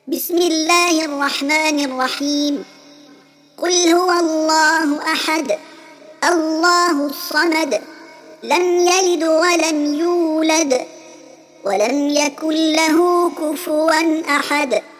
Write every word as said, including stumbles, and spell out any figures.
بسم الله الرحمن الرحيم. قل هو الله أحد الله الصمد لم يلد ولم يولد ولم يكن له كفوا أحد.